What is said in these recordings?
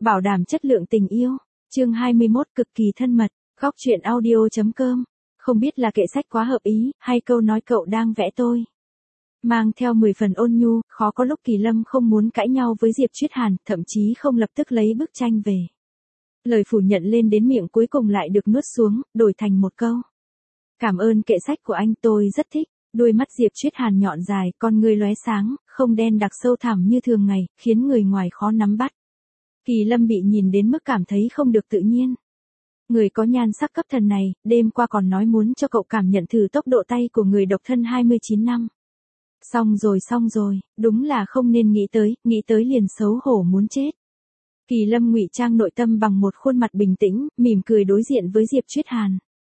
bảo đảm chất lượng tình yêu. Chương 21 cực kỳ thân mật, góc truyện audio.com. Không biết là kệ sách quá hợp ý, hay câu nói cậu đang vẽ tôi. Mang theo 10 phần ôn nhu, khó có lúc Kỳ Lâm không muốn cãi nhau với Diệp Chuyết Hàn, thậm chí không lập tức lấy bức tranh về. Lời phủ nhận lên đến miệng cuối cùng lại được nuốt xuống, đổi thành một câu. Cảm ơn kệ sách của anh, tôi rất thích. Đôi mắt Diệp Chuyết Hàn nhọn dài, con ngươi lóe sáng, không đen đặc sâu thẳm như thường ngày, khiến người ngoài khó nắm bắt. Kỳ Lâm bị nhìn đến mức cảm thấy không được tự nhiên. Người có nhan sắc cấp thần này, đêm qua còn nói muốn cho cậu cảm nhận thử tốc độ tay của người độc thân 29 năm. Xong rồi, đúng là không nên nghĩ tới liền xấu hổ muốn chết. Kỳ Lâm ngụy trang nội tâm bằng một khuôn mặt bình tĩnh, mỉm cười đối diện với Diệp Chuyết Hàn.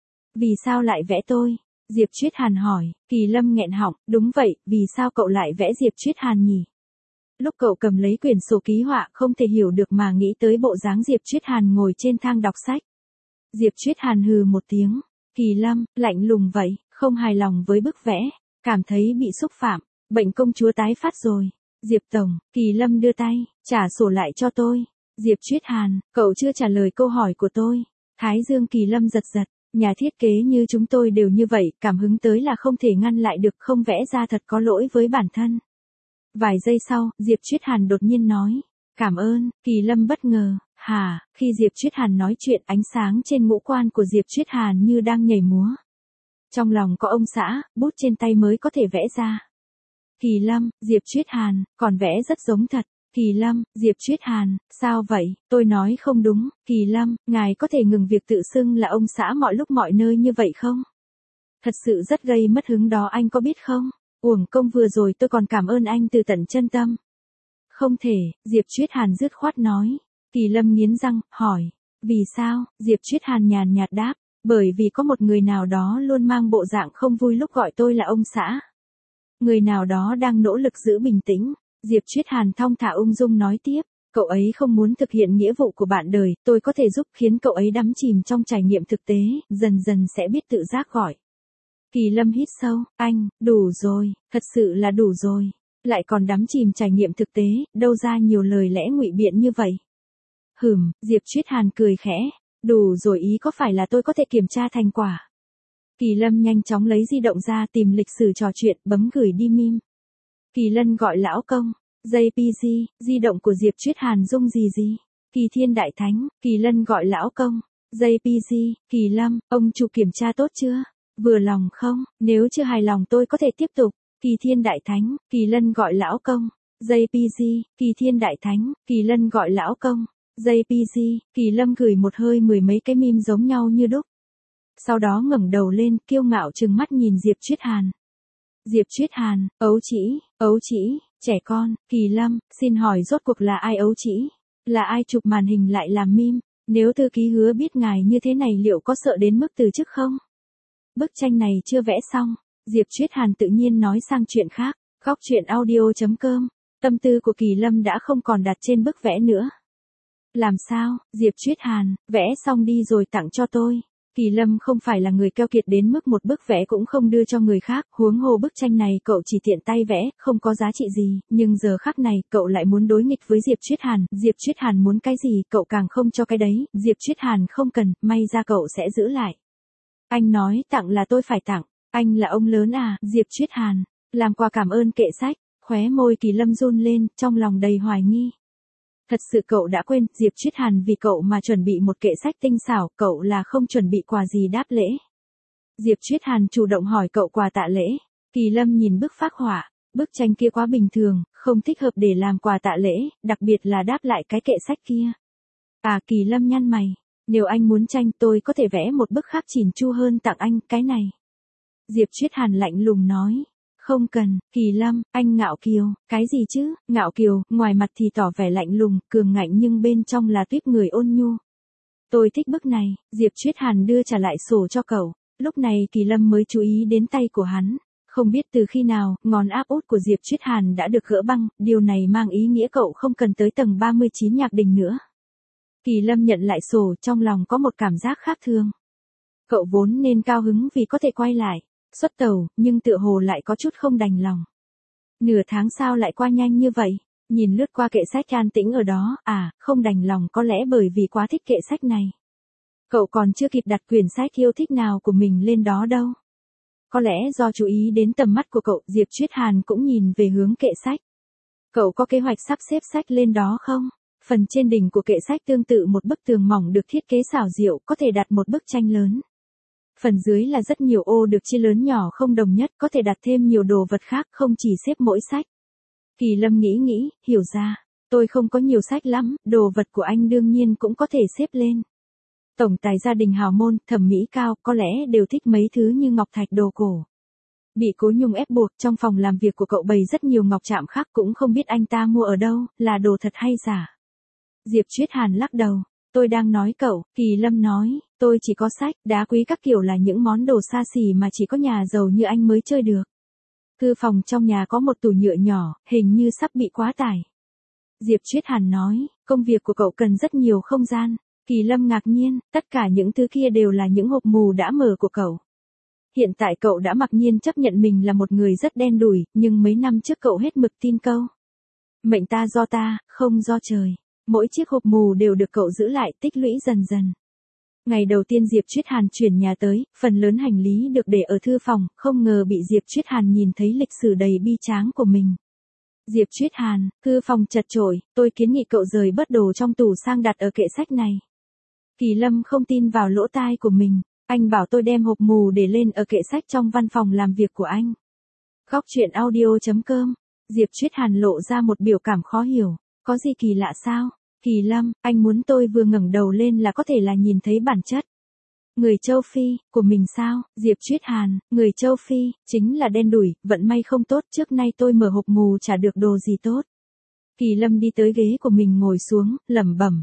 Vì sao lại vẽ tôi? Diệp Chuyết Hàn hỏi. Kỳ Lâm nghẹn họng, đúng vậy, vì sao cậu lại vẽ Diệp Chuyết Hàn nhỉ? Lúc cậu cầm lấy quyển sổ ký họa không thể hiểu được mà nghĩ tới bộ dáng Diệp Chuyết Hàn ngồi trên thang đọc sách. Diệp Chuyết Hàn hừ một tiếng. Kỳ Lâm, lạnh lùng vậy, không hài lòng với bức vẽ, cảm thấy bị xúc phạm, bệnh công chúa tái phát rồi. Diệp Tổng, Kỳ Lâm đưa tay, trả sổ lại cho tôi. Diệp Chuyết Hàn, cậu chưa trả lời câu hỏi của tôi. Thái dương Kỳ Lâm giật giật, nhà thiết kế như chúng tôi đều như vậy, cảm hứng tới là không thể ngăn lại được, không vẽ ra thật có lỗi với bản thân. Vài giây sau, Diệp Chuyết Hàn đột nhiên nói, cảm ơn. Kỳ Lâm bất ngờ, hả? Khi Diệp Chuyết Hàn nói chuyện, ánh sáng trên ngũ quan của Diệp Chuyết Hàn như đang nhảy múa. Trong lòng có ông xã, bút trên tay mới có thể vẽ ra. Kỳ Lâm, Diệp Chuyết Hàn, còn vẽ rất giống thật. Kỳ Lâm, Diệp Chuyết Hàn, sao vậy, tôi nói không đúng. Kỳ Lâm, ngài có thể ngừng việc tự xưng là ông xã mọi lúc mọi nơi như vậy không? Thật sự rất gây mất hứng đó, anh có biết không? Uổng công vừa rồi tôi còn cảm ơn anh từ tận chân tâm. Không thể, Diệp Chuyết Hàn dứt khoát nói. Kỳ Lâm nghiến răng, hỏi. Vì sao? Diệp Chuyết Hàn nhàn nhạt đáp. Bởi vì có một người nào đó luôn mang bộ dạng không vui lúc gọi tôi là ông xã. Người nào đó đang nỗ lực giữ bình tĩnh. Diệp Chuyết Hàn thong thả ung dung nói tiếp. Cậu ấy không muốn thực hiện nghĩa vụ của bạn đời, tôi có thể giúp khiến cậu ấy đắm chìm trong trải nghiệm thực tế, dần dần sẽ biết tự giác gọi. Kỳ Lâm hít sâu, anh, đủ rồi, thật sự là đủ rồi. Lại còn đắm chìm trải nghiệm thực tế, đâu ra nhiều lời lẽ ngụy biện như vậy. Diệp Chuyết Hàn cười khẽ. Đủ rồi ý có phải là tôi có thể kiểm tra thành quả? Kỳ Lâm nhanh chóng lấy di động ra tìm lịch sử trò chuyện, bấm gửi đi meme. Kỳ Lân gọi lão công. JPG, di động của Diệp Chuyết Hàn rung gì? Kỳ Thiên Đại Thánh, Kỳ Lân gọi lão công. JPG, Kỳ Lâm, ông chủ kiểm tra tốt chưa? Vừa lòng không? Nếu chưa hài lòng tôi có thể tiếp tục. Kỳ Thiên Đại Thánh, Kỳ Lân gọi lão công. JPG, Kỳ Thiên Đại Thánh, Kỳ Lân gọi lão công. JPG, Kỳ Lâm gửi một hơi 10 mấy cái meme giống nhau như đúc. Sau đó ngẩng đầu lên, kiêu ngạo trừng mắt nhìn Diệp Chuyết Hàn. Diệp Chuyết Hàn, ấu trĩ, trẻ con. Kỳ Lâm, xin hỏi rốt cuộc là ai ấu trĩ? Là ai chụp màn hình lại làm meme? Nếu thư ký Hứa biết ngài như thế này liệu có sợ đến mức từ chức không? Bức tranh này chưa vẽ xong. Diệp Chuyết Hàn tự nhiên nói sang chuyện khác. Góc truyện audio.com. Tâm tư của Kỳ Lâm đã không còn đặt trên bức vẽ nữa. Làm sao? Diệp Chuyết Hàn, vẽ xong đi rồi tặng cho tôi. Kỳ Lâm không phải là người keo kiệt đến mức một bức vẽ cũng không đưa cho người khác, huống hồ bức tranh này cậu chỉ tiện tay vẽ, không có giá trị gì, nhưng giờ khắc này, cậu lại muốn đối nghịch với Diệp Chuyết Hàn, Diệp Chuyết Hàn muốn cái gì, cậu càng không cho cái đấy, Diệp Chuyết Hàn không cần, may ra cậu sẽ giữ lại. Anh nói tặng là tôi phải tặng, anh là ông lớn à? Diệp Chuyết Hàn, làm quà cảm ơn kệ sách, khóe môi Kỳ Lâm run lên, trong lòng đầy hoài nghi. Thật sự cậu đã quên, Diệp Chuyết Hàn vì cậu mà chuẩn bị một kệ sách tinh xảo, cậu là không chuẩn bị quà gì đáp lễ. Diệp Chuyết Hàn chủ động hỏi cậu quà tạ lễ. Kỳ Lâm nhìn bức phác họa, bức tranh kia quá bình thường, không thích hợp để làm quà tạ lễ, đặc biệt là đáp lại cái kệ sách kia. À, Kỳ Lâm nhăn mày, nếu anh muốn tranh tôi có thể vẽ một bức khác chỉn chu hơn tặng anh, cái này. Diệp Chuyết Hàn lạnh lùng nói. Không cần. Kỳ Lâm, anh ngạo kiều, cái gì chứ? Ngạo kiều, ngoài mặt thì tỏ vẻ lạnh lùng, cường ngạnh nhưng bên trong là tuyết người ôn nhu. Tôi thích bức này. Diệp Chuyết Hàn đưa trả lại sổ cho cậu. Lúc này Kỳ Lâm mới chú ý đến tay của hắn. Không biết từ khi nào, ngón áp út của Diệp Chuyết Hàn đã được gỡ băng, điều này mang ý nghĩa cậu không cần tới tầng 39 Nhạc Đình nữa. Kỳ Lâm nhận lại sổ, trong lòng có một cảm giác khác thường. Cậu vốn nên cao hứng vì có thể quay lại xuất tàu, nhưng tựa hồ lại có chút không đành lòng. Nửa tháng sao lại qua nhanh như vậy? Nhìn lướt qua kệ sách an tĩnh ở đó, không đành lòng, có lẽ bởi vì quá thích kệ sách này. Cậu còn chưa kịp đặt quyển sách yêu thích nào của mình lên đó đâu. Có lẽ do chú ý đến tầm mắt của cậu, Diệp Chuyết Hàn cũng nhìn về hướng kệ sách. Cậu có kế hoạch sắp xếp sách lên đó không? Phần trên đỉnh của kệ sách tương tự một bức tường mỏng được thiết kế xảo diệu, có thể đặt một bức tranh lớn. Phần dưới là rất nhiều ô được chia lớn nhỏ không đồng nhất, có thể đặt thêm nhiều đồ vật khác, không chỉ xếp mỗi sách. Kỳ Lâm nghĩ, hiểu ra. Tôi không có nhiều sách lắm, đồ vật của anh đương nhiên cũng có thể xếp lên. Tổng tài gia đình hào môn, thẩm mỹ cao, có lẽ đều thích mấy thứ như ngọc thạch đồ cổ. Bị Cố Nhung ép buộc, trong phòng làm việc của cậu bày rất nhiều ngọc trạm khác, cũng không biết anh ta mua ở đâu, là đồ thật hay giả. Diệp Chuyết Hàn lắc đầu. Tôi đang nói cậu, Kỳ Lâm nói, tôi chỉ có sách, đá quý các kiểu là những món đồ xa xỉ mà chỉ có nhà giàu như anh mới chơi được. Thư phòng trong nhà có một tủ nhựa nhỏ, hình như sắp bị quá tải. Diệp Chuyết Hàn nói, công việc của cậu cần rất nhiều không gian. Kỳ Lâm ngạc nhiên, tất cả những thứ kia đều là những hộp mù đã mở của cậu. Hiện tại cậu đã mặc nhiên chấp nhận mình là một người rất đen đủi, nhưng mấy năm trước cậu hết mực tin câu. Mệnh ta do ta, không do trời. Mỗi chiếc hộp mù đều được cậu giữ lại, tích lũy dần dần. Ngày đầu tiên Diệp Chuyết Hàn chuyển nhà tới, phần lớn hành lý được để ở thư phòng, không ngờ bị Diệp Chuyết Hàn nhìn thấy lịch sử đầy bi tráng của mình. Diệp Chuyết Hàn, thư phòng chật chội, tôi kiến nghị cậu rời bớt đồ trong tủ sang đặt ở kệ sách này. Kỳ Lâm không tin vào lỗ tai của mình, anh bảo tôi đem hộp mù để lên ở kệ sách trong văn phòng làm việc của anh. Góc truyện audio.com, Diệp Chuyết Hàn lộ ra một biểu cảm khó hiểu, có gì kỳ lạ sao? Kỳ Lâm, anh muốn tôi vừa ngẩng đầu lên là có thể là nhìn thấy bản chất. Người châu Phi, của mình sao? Diệp Chuyết Hàn, người châu Phi, chính là đen đủi, vận may không tốt, trước nay tôi mở hộp mù chả được đồ gì tốt. Kỳ Lâm đi tới ghế của mình ngồi xuống, lẩm bẩm.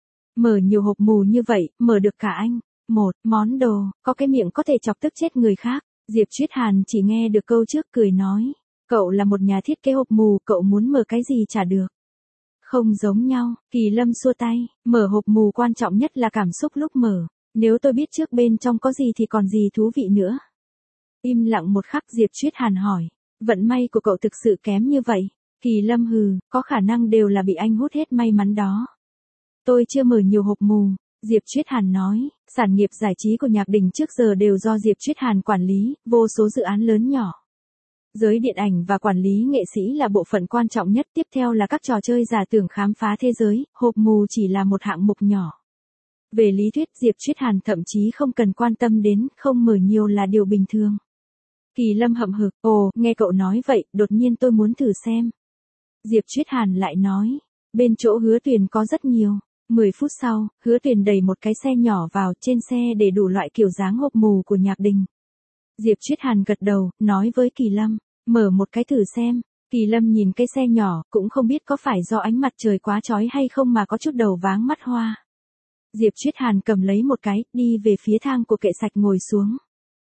Mở nhiều hộp mù như vậy, mở được cả anh. Một món đồ, có cái miệng có thể chọc tức chết người khác. Diệp Chuyết Hàn chỉ nghe được câu trước cười nói. Cậu là một nhà thiết kế hộp mù, cậu muốn mở cái gì chả được. Không giống nhau, Kỳ Lâm xua tay, mở hộp mù quan trọng nhất là cảm xúc lúc mở. Nếu tôi biết trước bên trong có gì thì còn gì thú vị nữa. Im lặng một khắc Diệp Chuyết Hàn hỏi. Vận may của cậu thực sự kém như vậy. Kỳ Lâm hừ, có khả năng đều là bị anh hút hết may mắn đó. Tôi chưa mở nhiều hộp mù. Diệp Chuyết Hàn nói, sản nghiệp giải trí của Nhạc Đình trước giờ đều do Diệp Chuyết Hàn quản lý, vô số dự án lớn nhỏ. Giới điện ảnh và quản lý nghệ sĩ là bộ phận quan trọng nhất, tiếp theo là các trò chơi giả tưởng khám phá thế giới, hộp mù chỉ là một hạng mục nhỏ. Về lý thuyết Diệp Chuyết Hàn thậm chí không cần quan tâm đến, không mở nhiều là điều bình thường. Kỳ Lâm hậm hực, nghe cậu nói vậy, đột nhiên tôi muốn thử xem. Diệp Chuyết Hàn lại nói, bên chỗ Hứa Tuyền có rất nhiều. 10 phút sau, Hứa Tuyền đẩy một cái xe nhỏ vào, trên xe để đủ loại kiểu dáng hộp mù của Nhạc Đình. Diệp Chuyết Hàn gật đầu, nói với Kỳ Lâm, mở một cái thử xem. Kỳ Lâm nhìn cái xe nhỏ, cũng không biết có phải do ánh mặt trời quá chói hay không mà có chút đầu váng mắt hoa. Diệp Chuyết Hàn cầm lấy một cái, đi về phía thang của kệ sạch ngồi xuống.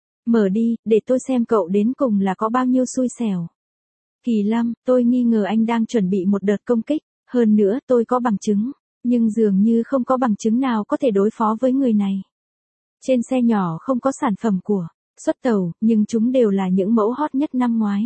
Mở đi, để tôi xem cậu đến cùng là có bao nhiêu xui xẻo. Kỳ Lâm, tôi nghi ngờ anh đang chuẩn bị một đợt công kích, hơn nữa tôi có bằng chứng. Nhưng dường như không có bằng chứng nào có thể đối phó với người này. Trên xe nhỏ không có sản phẩm của xuất tàu, nhưng chúng đều là những mẫu hot nhất năm ngoái.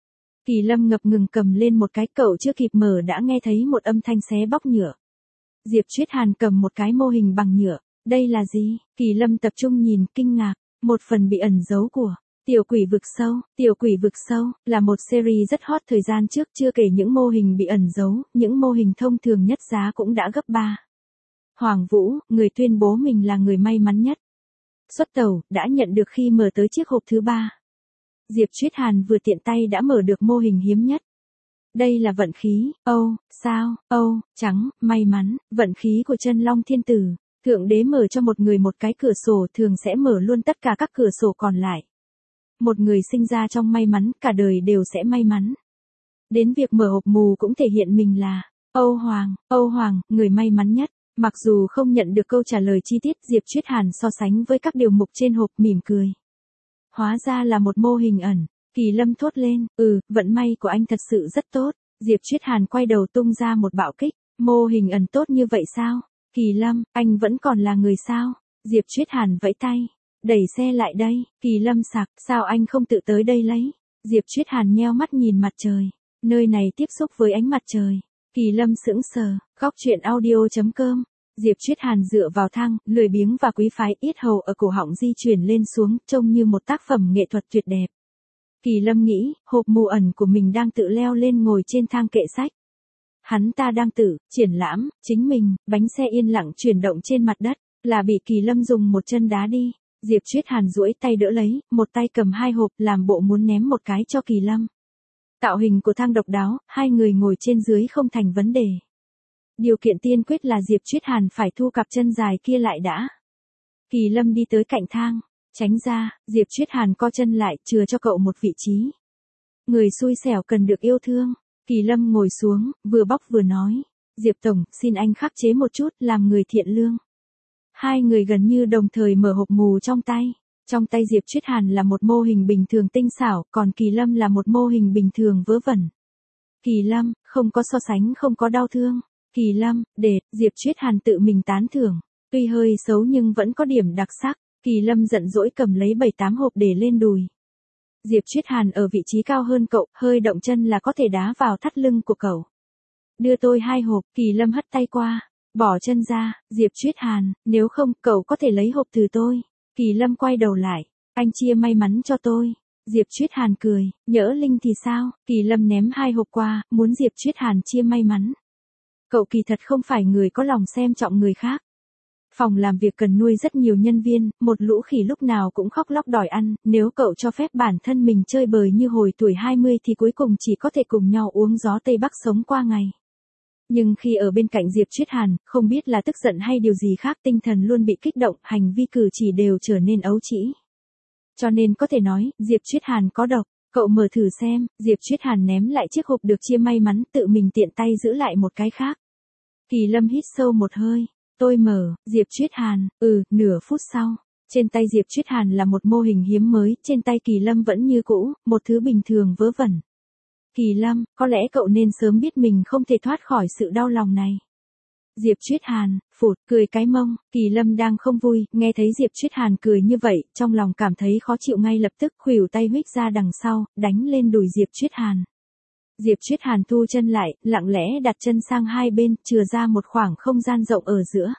Kỳ Lâm ngập ngừng cầm lên một cái, cậu chưa kịp mở đã nghe thấy một âm thanh xé bóc nhựa. Diệp Chuyết Hàn cầm một cái mô hình bằng nhựa. Đây là gì? Kỳ Lâm tập trung nhìn, kinh ngạc. Một phần bị ẩn giấu của Tiểu Quỷ Vực Sâu. Tiểu Quỷ Vực Sâu là một series rất hot thời gian trước, chưa kể những mô hình bị ẩn giấu, những mô hình thông thường nhất giá cũng đã gấp 3. Hoàng Vũ, người tuyên bố mình là người may mắn nhất. Xuất tàu, đã nhận được khi mở tới chiếc hộp thứ 3. Diệp Chuyết Hàn vừa tiện tay đã mở được mô hình hiếm nhất. Đây là vận khí, sao, trắng, may mắn, vận khí của Chân Long Thiên Tử. Thượng đế mở cho một người một cái cửa sổ, thường sẽ mở luôn tất cả các cửa sổ còn lại. Một người sinh ra trong may mắn, cả đời đều sẽ may mắn. Đến việc mở hộp mù cũng thể hiện mình là Âu Hoàng, người may mắn nhất. Mặc dù không nhận được câu trả lời chi tiết, Diệp Chuyết Hàn so sánh với các điều mục trên hộp mỉm cười. Hóa ra là một mô hình ẩn. Kỳ Lâm thốt lên, vận may của anh thật sự rất tốt. Diệp Chuyết Hàn quay đầu tung ra một bạo kích. Mô hình ẩn tốt như vậy sao? Kỳ Lâm, anh vẫn còn là người sao? Diệp Chuyết Hàn vẫy tay. Đẩy xe lại đây. Kỳ Lâm sặc, sao anh không tự tới đây lấy? Diệp Chuyết Hàn nheo mắt nhìn mặt trời. Nơi này tiếp xúc với ánh mặt trời. Kỳ Lâm sững sờ, góc chuyện audio.com. Diệp Chuyết Hàn dựa vào thang, lười biếng và quý phái, yết hầu ở cổ họng di chuyển lên xuống, trông như một tác phẩm nghệ thuật tuyệt đẹp. Kỳ Lâm nghĩ, hộp mù ẩn của mình đang tự leo lên ngồi trên thang kệ sách. Hắn ta đang tự triển lãm chính mình, bánh xe yên lặng chuyển động trên mặt đất, là bị Kỳ Lâm dùng một chân đá đi. Diệp Chuyết Hàn duỗi tay đỡ lấy, một tay cầm hai hộp, làm bộ muốn ném một cái cho Kỳ Lâm. Tạo hình của thang độc đáo, hai người ngồi trên dưới không thành vấn đề. Điều kiện tiên quyết là Diệp Chuyết Hàn phải thu cặp chân dài kia lại đã. Kỳ Lâm đi tới cạnh thang, tránh ra, Diệp Chuyết Hàn co chân lại, chừa cho cậu một vị trí. Người xui xẻo cần được yêu thương. Kỳ Lâm ngồi xuống, vừa bóc vừa nói. Diệp Tổng, xin anh khắc chế một chút, làm người thiện lương. Hai người gần như đồng thời mở hộp mù trong tay. Trong tay Diệp Chuyết Hàn là một mô hình bình thường tinh xảo, còn Kỳ Lâm là một mô hình bình thường vớ vẩn. Kỳ Lâm, không có so sánh, không có đau thương. Kỳ Lâm, đệt, Diệp Chuyết Hàn tự mình tán thưởng. Tuy hơi xấu nhưng vẫn có điểm đặc sắc. Kỳ Lâm giận dỗi cầm lấy 7-8 hộp để lên đùi. Diệp Chuyết Hàn ở vị trí cao hơn cậu, hơi động chân là có thể đá vào thắt lưng của cậu. Đưa tôi 2 hộp, Kỳ Lâm hất tay qua. Bỏ chân ra, Diệp Chuyết Hàn, nếu không, cậu có thể lấy hộp từ tôi. Kỳ Lâm quay đầu lại, anh chia may mắn cho tôi. Diệp Chuyết Hàn cười, nhỡ linh thì sao? Kỳ Lâm ném 2 hộp qua, muốn Diệp Chuyết Hàn chia may mắn. Cậu kỳ thật không phải người có lòng xem trọng người khác. Phòng làm việc cần nuôi rất nhiều nhân viên, một lũ khỉ lúc nào cũng khóc lóc đòi ăn, nếu cậu cho phép bản thân mình chơi bời như hồi tuổi 20 thì cuối cùng chỉ có thể cùng nhau uống gió Tây Bắc sống qua ngày. Nhưng khi ở bên cạnh Diệp Chuyết Hàn, không biết là tức giận hay điều gì khác, tinh thần luôn bị kích động, hành vi cử chỉ đều trở nên ấu trĩ. Cho nên có thể nói, Diệp Chuyết Hàn có độc. Cậu mở thử xem, Diệp Chuyết Hàn ném lại chiếc hộp được chia may mắn, tự mình tiện tay giữ lại một cái khác. Kỳ Lâm hít sâu một hơi. Tôi mở, Diệp Chuyết Hàn, nửa phút sau. Trên tay Diệp Chuyết Hàn là một mô hình hiếm mới, trên tay Kỳ Lâm vẫn như cũ, một thứ bình thường vớ vẩn. Kỳ Lâm, có lẽ cậu nên sớm biết mình không thể thoát khỏi sự đau lòng này. Diệp Chuyết Hàn, phụt, cười cái mông. Kỳ Lâm đang không vui, nghe thấy Diệp Chuyết Hàn cười như vậy, trong lòng cảm thấy khó chịu ngay lập tức, khuỷu tay huých ra đằng sau, đánh lên đùi Diệp Chuyết Hàn. Diệp Chuyết Hàn thu chân lại, lặng lẽ đặt chân sang hai bên, chừa ra một khoảng không gian rộng ở giữa.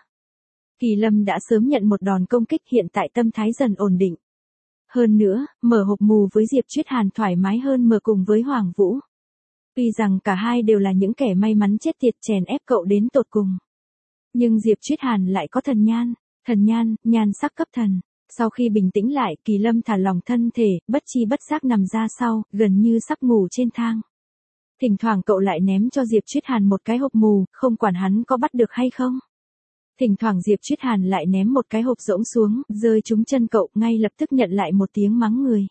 Kỳ Lâm đã sớm nhận một đòn công kích, hiện tại tâm thái dần ổn định. Hơn nữa, mở hộp mù với Diệp Chuyết Hàn thoải mái hơn mở cùng với Hoàng Vũ. Tuy rằng cả hai đều là những kẻ may mắn chết tiệt chèn ép cậu đến tột cùng. Nhưng Diệp Chuyết Hàn lại có thần nhan, nhan sắc cấp thần. Sau khi bình tĩnh lại, Kỳ Lâm thả lỏng thân thể, bất chi bất giác nằm ra sau, gần như sắp ngủ trên thang. Thỉnh thoảng cậu lại ném cho Diệp Chuyết Hàn một cái hộp mù, không quản hắn có bắt được hay không. Thỉnh thoảng Diệp Chuyết Hàn lại ném một cái hộp rỗng xuống, rơi trúng chân cậu, ngay lập tức nhận lại một tiếng mắng người.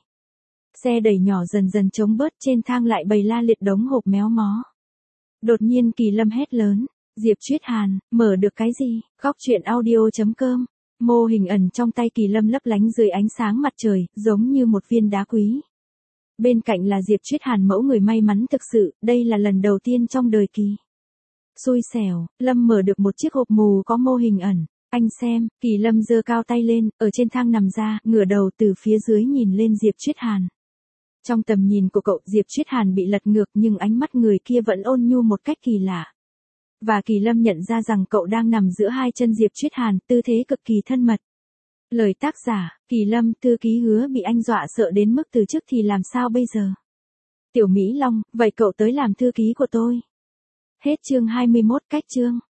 Xe đẩy nhỏ dần dần chống bớt, trên thang lại bày la liệt đống hộp méo mó. Đột nhiên Kỳ Lâm hét lớn, Diệp Chuyết Hàn, mở được cái gì? Góc chuyện audio.com. Mô hình ẩn trong tay Kỳ Lâm lấp lánh dưới ánh sáng mặt trời, giống như một viên đá quý. Bên cạnh là Diệp Chuyết Hàn, mẫu người may mắn thực sự, đây là lần đầu tiên trong đời Kỳ. Xui xẻo, Lâm mở được một chiếc hộp mù có mô hình ẩn. Anh xem, Kỳ Lâm giơ cao tay lên, ở trên thang nằm ra, ngửa đầu từ phía dưới nhìn lên Diệp Chuyết Hàn. Trong tầm nhìn của cậu, Diệp Chuyết Hàn bị lật ngược nhưng ánh mắt người kia vẫn ôn nhu một cách kỳ lạ. Và Kỳ Lâm nhận ra rằng cậu đang nằm giữa hai chân Diệp Chuyết Hàn, tư thế cực kỳ thân mật. Lời tác giả, Kỳ Lâm, thư ký Hứa bị anh dọa sợ đến mức từ chức thì làm sao bây giờ? Tiểu Mỹ Long, vậy cậu tới làm thư ký của tôi. Hết chương 21, cách chương.